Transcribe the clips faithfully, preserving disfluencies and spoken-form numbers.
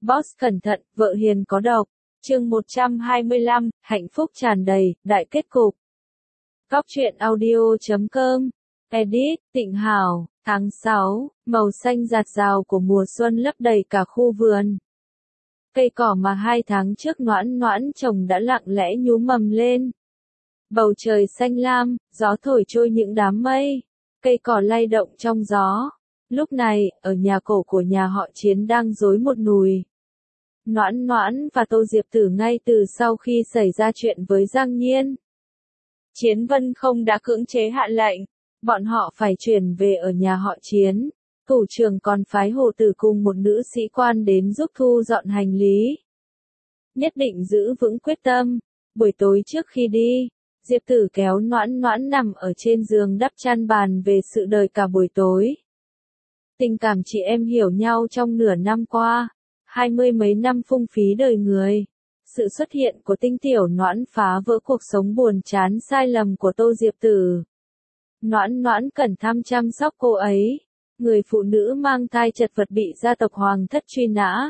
Boss cẩn thận, vợ hiền có độc. Chương một trăm hai mươi lăm, hạnh phúc tràn đầy, đại kết cục. Góc truyện audio chấm com. Edit, Tịnh Hảo, tháng sáu, màu xanh rạt rào của mùa xuân lấp đầy cả khu vườn. Cây cỏ mà hai tháng trước noãn noãn trồng đã lặng lẽ nhú mầm lên. Bầu trời xanh lam, gió thổi trôi những đám mây. Cây cỏ lay động trong gió. Lúc này, ở nhà cổ của nhà họ Chiến đang rối một nùi. Noãn noãn và Tô Diệp Tử ngay từ sau khi xảy ra chuyện với Giang Nhiên, Chiến Vân không đã cưỡng chế hạ lệnh, bọn họ phải chuyển về ở nhà họ Chiến. Thủ trưởng còn phái Hồ Tử cùng một nữ sĩ quan đến giúp thu dọn hành lý. Nhất định giữ vững quyết tâm. Buổi tối trước khi đi, Diệp Tử kéo noãn noãn nằm ở trên giường đắp chăn bàn về sự đời cả buổi tối. Tình cảm chị em hiểu nhau trong nửa năm qua, hai mươi mấy năm phung phí đời người. Sự xuất hiện của Tinh Tiểu Noãn phá vỡ cuộc sống buồn chán sai lầm của Tô Diệp Tử. Noãn noãn cẩn thăm chăm sóc cô ấy, người phụ nữ mang thai chật vật bị gia tộc Hoàng thất truy nã.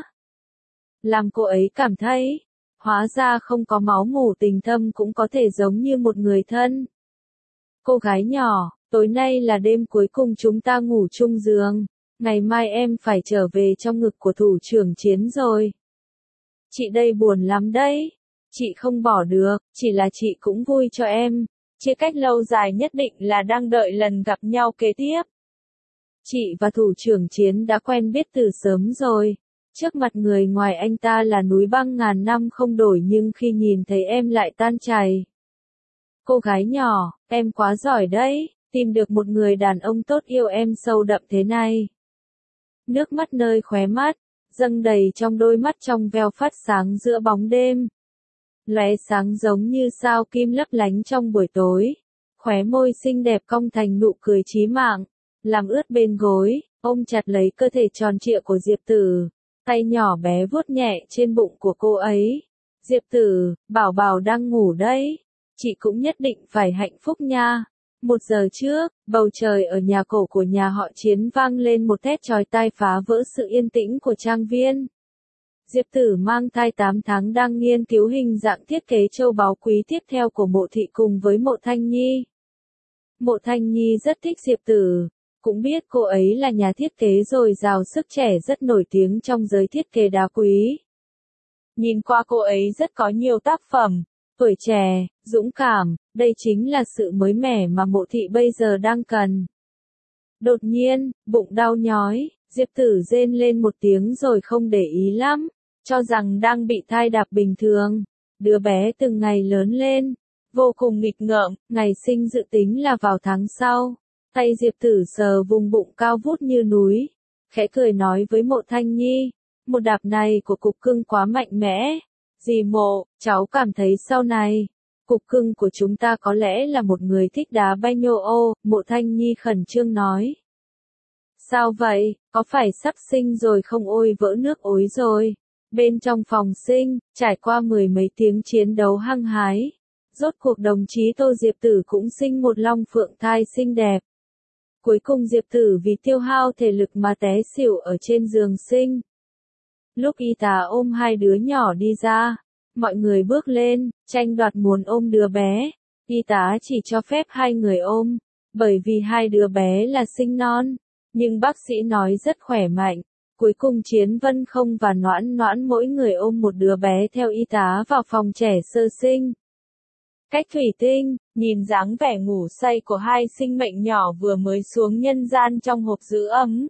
Làm cô ấy cảm thấy, hóa ra không có máu mủ tình thâm cũng có thể giống như một người thân. Cô gái nhỏ, tối nay là đêm cuối cùng chúng ta ngủ chung giường. Ngày mai em phải trở về trong ngực của thủ trưởng Chiến rồi. Chị đây buồn lắm đấy. Chị không bỏ được, chỉ là chị cũng vui cho em. Chia cách lâu dài nhất định là đang đợi lần gặp nhau kế tiếp. Chị và thủ trưởng Chiến đã quen biết từ sớm rồi. Trước mặt người ngoài anh ta là núi băng ngàn năm không đổi, nhưng khi nhìn thấy em lại tan chảy. Cô gái nhỏ, em quá giỏi đấy, tìm được một người đàn ông tốt yêu em sâu đậm thế này. Nước mắt nơi khóe mắt, dâng đầy trong đôi mắt trong veo phát sáng giữa bóng đêm. Lóe sáng giống như sao kim lấp lánh trong buổi tối. Khóe môi xinh đẹp cong thành nụ cười chí mạng, làm ướt bên gối, ôm chặt lấy cơ thể tròn trịa của Diệp Tử. Tay nhỏ bé vuốt nhẹ trên bụng của cô ấy. Diệp Tử, bảo bảo đang ngủ đấy. Chị cũng nhất định phải hạnh phúc nha. Một giờ trước, bầu trời ở nhà cổ của nhà họ Chiến vang lên một thét chói tai phá vỡ sự yên tĩnh của trang viên. Diệp Tử mang thai tám tháng đang nghiên cứu hình dạng thiết kế châu báu quý tiếp theo của Mộ Thị cùng với Mộ Thanh Nhi. Mộ Thanh Nhi rất thích Diệp Tử, cũng biết cô ấy là nhà thiết kế dồi dào sức trẻ rất nổi tiếng trong giới thiết kế đá quý. Nhìn qua cô ấy rất có nhiều tác phẩm. Tuổi trẻ, dũng cảm, đây chính là sự mới mẻ mà Mộ Thị bây giờ đang cần. Đột nhiên, bụng đau nhói, Diệp Tử rên lên một tiếng rồi không để ý lắm, cho rằng đang bị thai đạp bình thường. Đứa bé từng ngày lớn lên, vô cùng nghịch ngợm, ngày sinh dự tính là vào tháng sau. Tay Diệp Tử sờ vùng bụng cao vút như núi, khẽ cười nói với Mộ Thanh Nhi, một đạp này của cục cưng quá mạnh mẽ. Dì Mộ, cháu cảm thấy sau này, cục cưng của chúng ta có lẽ là một người thích đá banh nhô ô, Mộ Thanh Nhi khẩn trương nói. Sao vậy, có phải sắp sinh rồi không? Ôi vỡ nước ối rồi. Bên trong phòng sinh, trải qua mười mấy tiếng chiến đấu hăng hái, rốt cuộc đồng chí Tô Diệp Tử cũng sinh một long phượng thai xinh đẹp. Cuối cùng Diệp Tử vì tiêu hao thể lực mà té xỉu ở trên giường sinh. Lúc y tá ôm hai đứa nhỏ đi ra, mọi người bước lên, tranh đoạt muốn ôm đứa bé. Y tá chỉ cho phép hai người ôm, bởi vì hai đứa bé là sinh non. Nhưng bác sĩ nói rất khỏe mạnh. Cuối cùng Chiến Vân không và Noãn Noãn mỗi người ôm một đứa bé theo y tá vào phòng trẻ sơ sinh. Cách thủy tinh, nhìn dáng vẻ ngủ say của hai sinh mệnh nhỏ vừa mới xuống nhân gian trong hộp giữ ấm.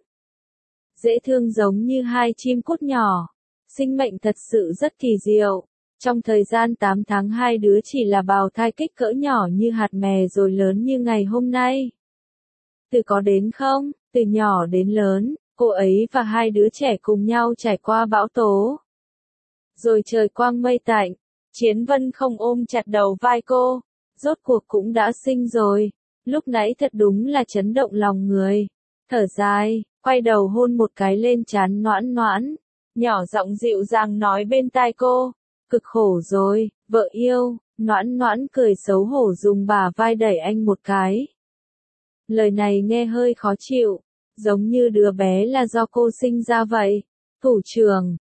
Dễ thương giống như hai chim cút nhỏ. Sinh mệnh thật sự rất kỳ diệu. Trong thời gian tám tháng hai đứa chỉ là bào thai kích cỡ nhỏ như hạt mè rồi lớn như ngày hôm nay. Từ có đến không, từ nhỏ đến lớn, cô ấy và hai đứa trẻ cùng nhau trải qua bão tố. Rồi trời quang mây tạnh, Chiến Vân không ôm chặt đầu vai cô, rốt cuộc cũng đã sinh rồi. Lúc nãy thật đúng là chấn động lòng người. Thở dài, quay đầu hôn một cái lên trán Noãn Noãn, nhỏ giọng dịu dàng nói bên tai cô, cực khổ rồi, vợ yêu. Noãn Noãn cười xấu hổ dùng bả vai đẩy anh một cái. Lời này nghe hơi khó chịu, giống như đứa bé là do cô sinh ra vậy. Thủ trưởng,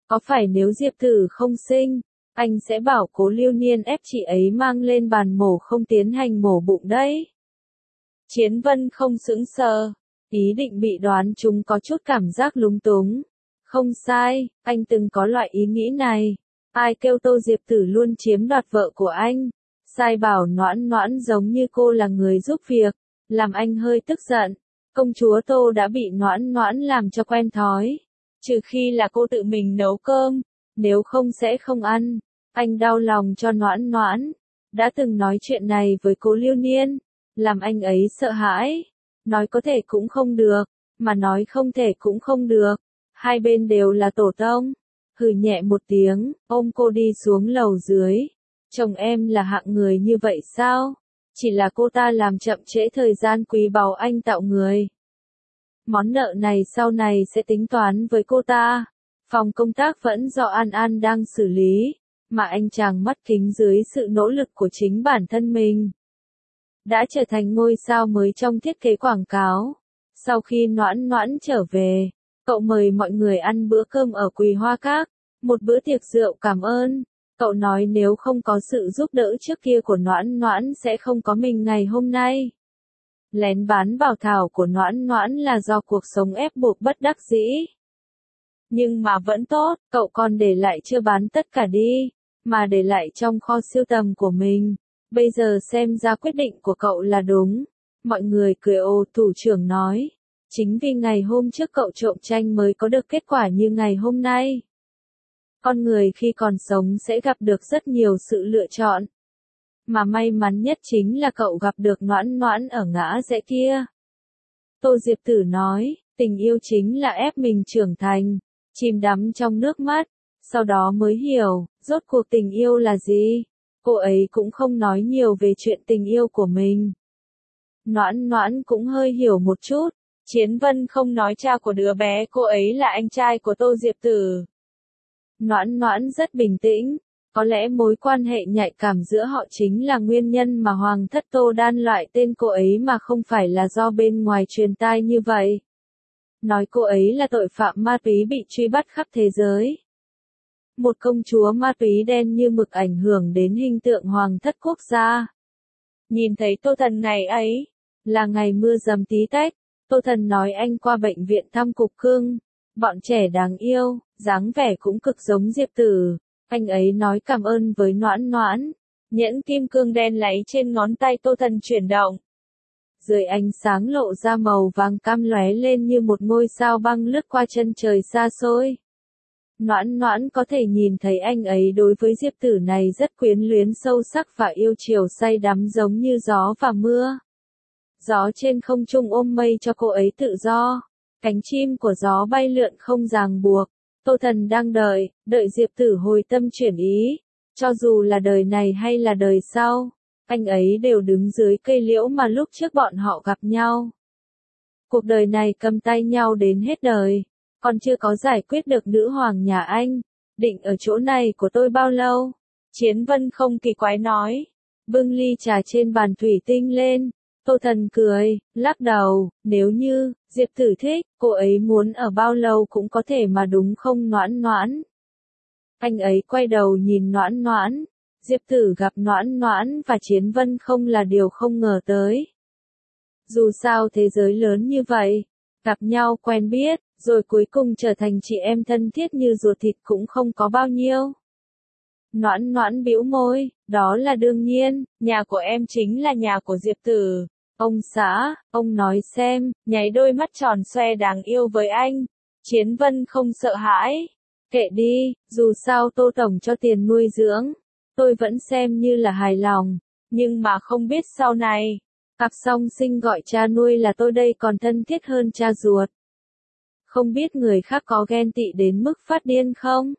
Có phải nếu Diệp Tử không sinh, anh sẽ bảo Cố Lưu Niên ép chị ấy mang lên bàn mổ không tiến hành mổ bụng đấy? Chiến Vân không sững sờ, ý định bị đoán chúng có chút cảm giác lúng túng. Không sai, anh từng có loại ý nghĩ này. Ai kêu Tô Diệp Tử luôn chiếm đoạt vợ của anh? Sai bảo Noãn Noãn giống như cô là người giúp việc, làm anh hơi tức giận. Công chúa Tô đã bị Noãn Noãn làm cho quen thói. Trừ khi là cô tự mình nấu cơm, nếu không sẽ không ăn. Anh đau lòng cho Noãn Noãn. Đã từng nói chuyện này với Cố Lưu Niên, làm anh ấy sợ hãi. Nói có thể cũng không được, mà nói không thể cũng không được. Hai bên đều là tổ tông. Hừ nhẹ một tiếng, ôm cô đi xuống lầu dưới. Chồng em là hạng người như vậy sao? Chỉ là cô ta làm chậm trễ thời gian quý báu anh tạo người. Món nợ này sau này sẽ tính toán với cô ta. Phòng công tác vẫn do An An đang xử lý, mà anh chàng mắt kính dưới sự nỗ lực của chính bản thân mình. Đã trở thành ngôi sao mới trong thiết kế quảng cáo. Sau khi Noãn Noãn trở về, cậu mời mọi người ăn bữa cơm ở Quỳ Hoa Các, một bữa tiệc rượu cảm ơn. Cậu nói nếu không có sự giúp đỡ trước kia của Noãn Noãn sẽ không có mình ngày hôm nay. Lén bán bảo thảo của Noãn Noãn là do cuộc sống ép buộc bất đắc dĩ. Nhưng mà vẫn tốt, cậu còn để lại chưa bán tất cả đi, mà để lại trong kho sưu tầm của mình. Bây giờ xem ra quyết định của cậu là đúng. Mọi người cười ồ, thủ trưởng nói. Chính vì ngày hôm trước cậu trộm tranh mới có được kết quả như ngày hôm nay. Con người khi còn sống sẽ gặp được rất nhiều sự lựa chọn. Mà may mắn nhất chính là cậu gặp được Noãn Noãn ở ngã rẽ kia. Tô Diệp Tử nói, tình yêu chính là ép mình trưởng thành, chìm đắm trong nước mắt, sau đó mới hiểu, rốt cuộc tình yêu là gì. Cô ấy cũng không nói nhiều về chuyện tình yêu của mình. Noãn Noãn cũng hơi hiểu một chút. Chiến Vân không nói cha của đứa bé cô ấy là anh trai của Tô Diệp Tử. Noãn Noãn rất bình tĩnh. Có lẽ mối quan hệ nhạy cảm giữa họ chính là nguyên nhân mà Hoàng thất Tô đan loại tên cô ấy mà không phải là do bên ngoài truyền tai như vậy. Nói cô ấy là tội phạm ma túy bị truy bắt khắp thế giới. Một công chúa ma túy đen như mực ảnh hưởng đến hình tượng Hoàng thất quốc gia. Nhìn thấy Tô Thần ngày ấy, là ngày mưa dầm tí tách, Tô Thần nói anh qua bệnh viện thăm cục cưng. Bọn trẻ đáng yêu, dáng vẻ cũng cực giống Diệp Tử. Anh ấy nói cảm ơn với Noãn Noãn. Nhẫn kim cương đen láy trên ngón tay Tô Thần chuyển động. Dưới ánh sáng lộ ra màu vàng cam lóe lên như một ngôi sao băng lướt qua chân trời xa xôi. Noãn Noãn có thể nhìn thấy anh ấy đối với Diệp Tử này rất quyến luyến sâu sắc và yêu chiều say đắm giống như gió và mưa. Gió trên không trung ôm mây cho cô ấy tự do. Cánh chim của gió bay lượn không ràng buộc. Tô Thần đang đợi, đợi Diệp Tử hồi tâm chuyển ý. Cho dù là đời này hay là đời sau, anh ấy đều đứng dưới cây liễu mà lúc trước bọn họ gặp nhau. Cuộc đời này cầm tay nhau đến hết đời. Còn chưa có giải quyết được nữ hoàng nhà anh. Định ở chỗ này của tôi bao lâu? Chiến Vân không kỳ quái nói. Bưng ly trà trên bàn thủy tinh lên. Tô Thần cười, lắc đầu, nếu như, Diệp Tử thích, cô ấy muốn ở bao lâu cũng có thể mà đúng không Noãn Noãn. Anh ấy quay đầu nhìn Noãn Noãn. Diệp Tử gặp Noãn Noãn và Chiến Vân không là điều không ngờ tới. Dù sao thế giới lớn như vậy, gặp nhau quen biết, rồi cuối cùng trở thành chị em thân thiết như ruột thịt cũng không có bao nhiêu. Noãn Noãn bĩu môi, đó là đương nhiên, nhà của em chính là nhà của Diệp Tử. Ông xã, ông nói xem, nháy đôi mắt tròn xoe đáng yêu với anh. Chiến Vân không sợ hãi. Kệ đi, dù sao Tô Tổng cho tiền nuôi dưỡng, tôi vẫn xem như là hài lòng. Nhưng mà không biết sau này, cặp song sinh gọi cha nuôi là tôi đây còn thân thiết hơn cha ruột. Không biết người khác có ghen tị đến mức phát điên không?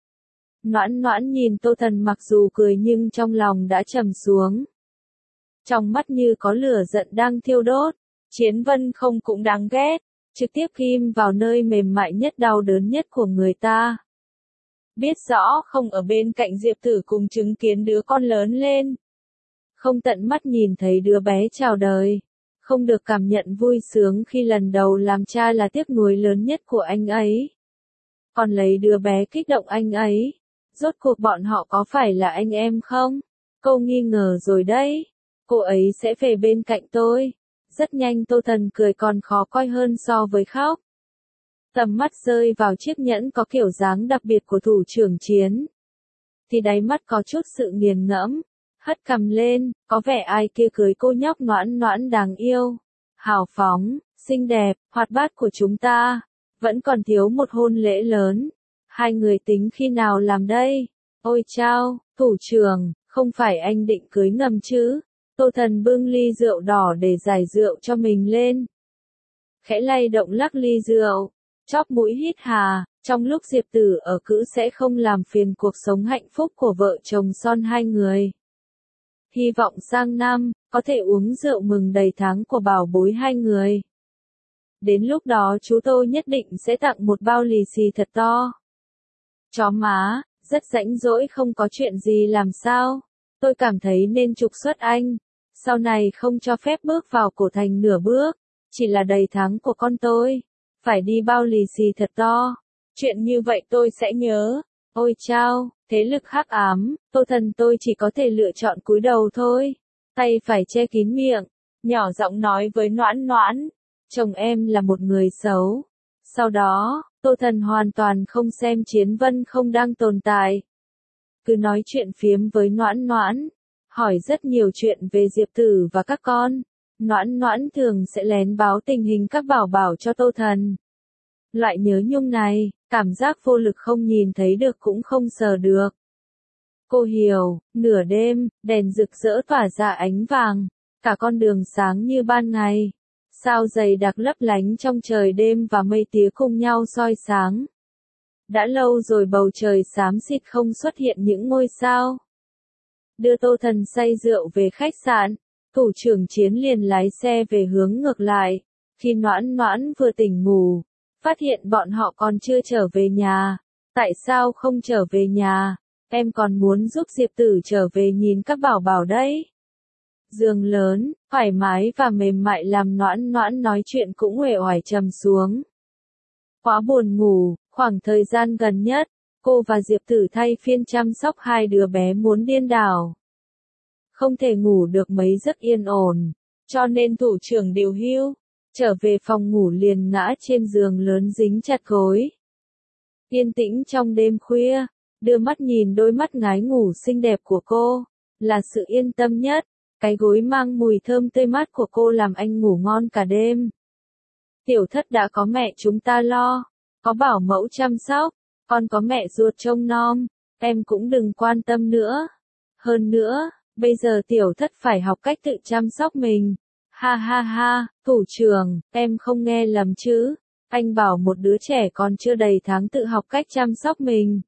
Noãn Noãn nhìn Tô Thần mặc dù cười nhưng trong lòng đã trầm xuống. Trong mắt như có lửa giận đang thiêu đốt. Chiến Vân không cũng đáng ghét, trực tiếp ghim vào nơi mềm mại nhất đau đớn nhất của người ta. Biết rõ không ở bên cạnh Diệp Tử cùng chứng kiến đứa con lớn lên. Không tận mắt nhìn thấy đứa bé chào đời. Không được cảm nhận vui sướng khi lần đầu làm cha là tiếc nuối lớn nhất của anh ấy. còn lấy đứa bé kích động anh ấy. Rốt cuộc bọn họ có phải là anh em không? Cô nghi ngờ rồi đấy. Cô ấy sẽ về bên cạnh tôi. Rất nhanh Tô Thần cười còn khó coi hơn so với khóc. Tầm mắt rơi vào chiếc nhẫn có kiểu dáng đặc biệt của thủ trưởng Chiến. Thì đáy mắt có chút sự nghiền ngẫm. Hất cằm lên, có vẻ ai kia cưới cô nhóc noãn noãn đáng yêu, hào phóng, xinh đẹp, hoạt bát của chúng ta. Vẫn còn thiếu một hôn lễ lớn. Hai người tính khi nào làm đây? Ôi chao, thủ trưởng, không phải anh định cưới ngầm chứ? Tô Thần bưng ly rượu đỏ để giải rượu cho mình lên. Khẽ lay động lắc ly rượu, chóp mũi hít hà, trong lúc Diệp Tử ở cữ sẽ không làm phiền cuộc sống hạnh phúc của vợ chồng son hai người. Hy vọng sang năm, có thể uống rượu mừng đầy tháng của bảo bối hai người. Đến lúc đó chú tôi nhất định sẽ tặng một bao lì xì thật to. Chó má, rất rãnh rỗi không có chuyện gì làm sao? Tôi cảm thấy nên trục xuất anh. Sau này không cho phép bước vào cổ thành nửa bước. Chỉ là đầy tháng của con tôi. Phải đi bao lì xì thật to. Chuyện như vậy tôi sẽ nhớ. Ôi chao, thế lực hắc ám, Tô Thần tôi chỉ có thể lựa chọn cúi đầu thôi. Tay phải che kín miệng, nhỏ giọng nói với Noãn Noãn, chồng em là một người xấu. Sau đó, Tô Thần hoàn toàn không xem Chiến Vân không đang tồn tại. Cứ nói chuyện phiếm với Noãn Noãn, hỏi rất nhiều chuyện về Diệp Tử và các con. Noãn Noãn thường sẽ lén báo tình hình các bảo bảo cho Tô Thần. Loại nhớ nhung này, cảm giác vô lực không nhìn thấy được cũng không sờ được. Cô hiểu, nửa đêm, đèn rực rỡ tỏa ra ánh vàng, cả con đường sáng như ban ngày. Sao dày đặc lấp lánh trong trời đêm và mây tía cùng nhau soi sáng. Đã lâu rồi bầu trời xám xịt không xuất hiện những ngôi sao. Đưa Tô Thần say rượu về khách sạn, thủ trưởng Chiến liền lái xe về hướng ngược lại. Khi Noãn Noãn vừa tỉnh ngủ, phát hiện bọn họ còn chưa trở về nhà. Tại sao không trở về nhà? Em còn muốn giúp Diệp Tử trở về nhìn các bảo bảo đấy. Giường lớn, thoải mái và mềm mại làm Noãn Noãn nói chuyện cũng uể oải trầm xuống. Quá buồn ngủ, khoảng thời gian gần nhất, cô và Diệp Tử thay phiên chăm sóc hai đứa bé muốn điên đảo. Không thể ngủ được mấy giấc yên ổn, cho nên thủ trưởng điều hưu, trở về phòng ngủ liền ngã trên giường lớn dính chặt gối. Yên tĩnh trong đêm khuya, đưa mắt nhìn đôi mắt ngái ngủ xinh đẹp của cô, là sự yên tâm nhất. Cái gối mang mùi thơm tươi mát của cô làm anh ngủ ngon cả đêm. Tiểu Thất đã có mẹ chúng ta lo, có bảo mẫu chăm sóc, còn có mẹ ruột trông nom, em cũng đừng quan tâm nữa. Hơn nữa, bây giờ Tiểu Thất phải học cách tự chăm sóc mình. Ha ha ha, thủ trưởng, em không nghe lầm chứ, anh bảo một đứa trẻ còn chưa đầy tháng tự học cách chăm sóc mình.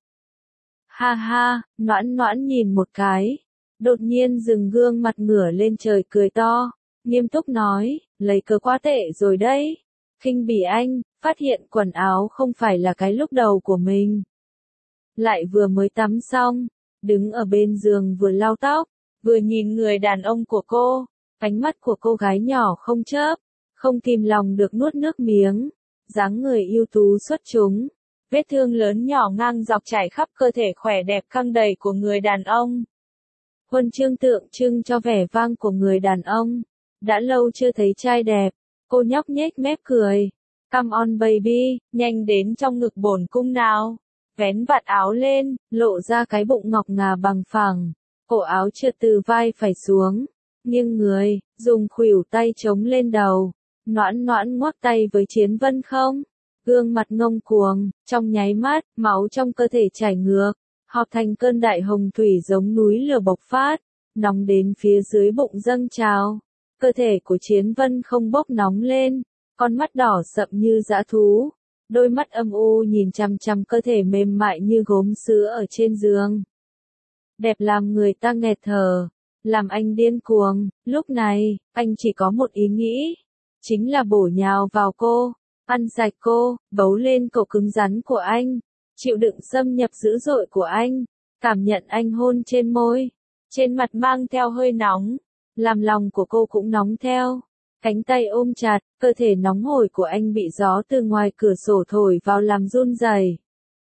Ha ha, Noãn Noãn nhìn một cái. Đột nhiên dừng gương mặt ngửa lên trời cười to, nghiêm túc nói, lấy cớ quá tệ rồi đấy. Khinh bỉ anh, phát hiện quần áo không phải là cái lúc đầu của mình. Lại vừa mới tắm xong, đứng ở bên giường vừa lau tóc, vừa nhìn người đàn ông của cô, ánh mắt của cô gái nhỏ không chớp, không kìm lòng được nuốt nước miếng, dáng người ưu tú xuất chúng, vết thương lớn nhỏ ngang dọc trải khắp cơ thể khỏe đẹp căng đầy của người đàn ông. Huân chương tượng trưng cho vẻ vang của người đàn ông. Đã lâu chưa thấy trai đẹp, cô nhóc nhếch mép cười. Come on baby, nhanh đến trong ngực bổn cung nào. Vén vạt áo lên, lộ ra cái bụng ngọc ngà bằng phẳng. Cổ áo trượt từ vai phải xuống. Nghiêng người, dùng khuỷu tay chống lên đầu. Noãn Noãn ngoắc tay với Chiến Vân không? Gương mặt ngông cuồng, trong nháy mắt, máu trong cơ thể chảy ngược. Họp thành cơn đại hồng thủy giống núi lửa bộc phát, nóng đến phía dưới bụng dâng trào. Cơ thể của Chiến Vân không bốc nóng lên, con mắt đỏ sậm như dã thú, đôi mắt âm u nhìn chằm chằm cơ thể mềm mại như gốm sứ ở trên giường. Đẹp làm người ta nghẹt thở, làm anh điên cuồng. Lúc này, anh chỉ có một ý nghĩ, chính là bổ nhào vào cô, ăn sạch cô, bấu lên cổ cứng rắn của anh. Chịu đựng xâm nhập dữ dội của anh, cảm nhận anh hôn trên môi, trên mặt mang theo hơi nóng, làm lòng của cô cũng nóng theo. Cánh tay ôm chặt, cơ thể nóng hổi của anh bị gió từ ngoài cửa sổ thổi vào làm run rẩy.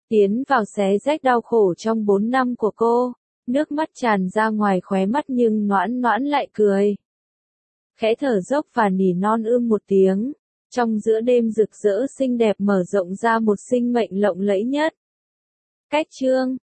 tiến vào xé rách đau khổ trong bốn năm của cô. Nước mắt tràn ra ngoài khóe mắt nhưng Noãn Noãn lại cười. Khẽ thở dốc và nỉ non ưm một tiếng. Trong giữa đêm rực rỡ xinh đẹp mở rộng ra một sinh mệnh lộng lẫy nhất. Cách chương